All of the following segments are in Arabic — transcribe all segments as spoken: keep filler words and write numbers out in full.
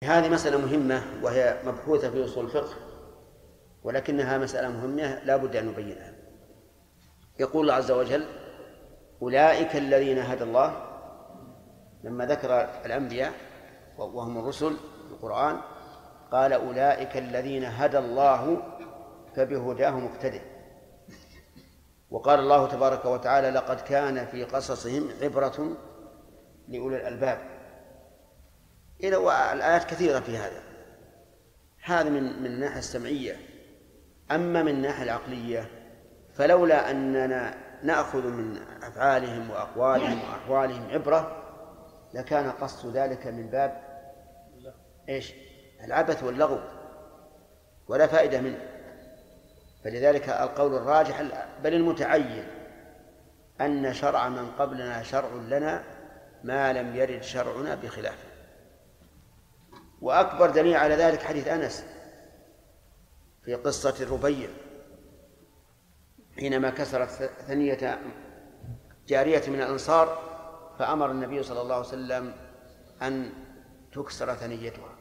هذه مسألة مهمة وهي مبحوثة في أصول الفقه، ولكنها مسألة مهمة لا بد أن نبينها. يقول الله عز وجل: أولئك الذين هدى الله. لما ذكر الأنبياء وهم الرسل في القرآن قال: أولئك الذين هدى الله فبهداه مقتدى. وقال الله تبارك وتعالى: لقد كان في قصصهم عبرة لأولي الألباب. إلى الآيات كثيرة في هذا. هذا من من الناحية السمعية. أما من الناحية العقلية فلولا أننا نأخذ من أفعالهم وأقوالهم وأحوالهم عبرة لكان قصد ذلك من باب إيش؟ العبث واللغو، ولا فائدة منه. فلذلك القول الراجح بل المتعين أن شرع من قبلنا شرع لنا ما لم يرد شرعنا بخلافه. وأكبر دليل على ذلك حديث أنس في قصة الربيع حينما كسرت ثنية جارية من الأنصار، فأمر النبي صلى الله عليه وسلم أن تكسر ثنيتها.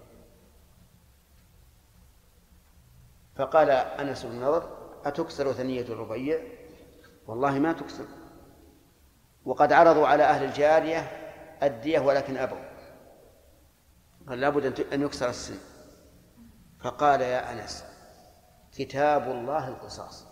فقال أنس بن النضر: أتكسر ثنية الربيع؟ والله ما تكسر. وقد عرضوا على أهل الجارية الدية ولكن أبوا، قال لابد أن يكسر السن. فقال: يا أنس، كتاب الله القصاص،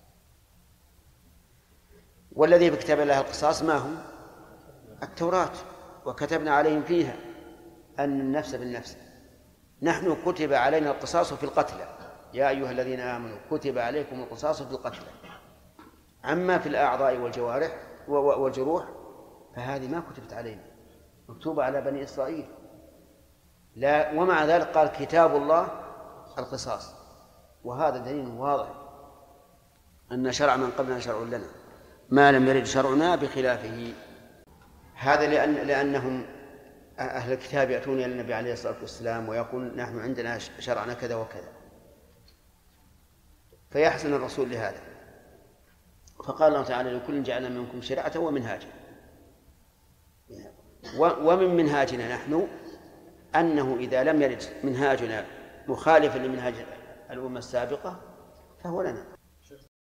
والذي بكتاب الله القصاص ما هو؟ التوراة، وكتبنا عليهم فيها أن النفس بالنفس. نحن كتب علينا القصاص في القتلى، يا أيها الذين آمنوا كتب عليكم القصاص في القتلى. أما في الأعضاء والجوارح والجروح فهذه ما كتبت علينا، مكتوبة على بني إسرائيل. لا، ومع ذلك قال: كتاب الله القصاص. وهذا دليل واضح أن شرع من قبلنا شرع لنا ما لم يرد شرعنا بخلافه. هذا لأن لأنهم أهل الكتاب يأتون إلى النبي عليه الصلاة والسلام ويقول: نحن عندنا شرعنا كذا وكذا، فيحزن الرسول لهذا. فقال الله تعالى: لكل جعلنا منكم شريعة ومنهاجا. ومن منهاجنا نحن أنه إذا لم يرد منهاجنا مخالفا لمنهاج الأمة السابقة فهو لنا.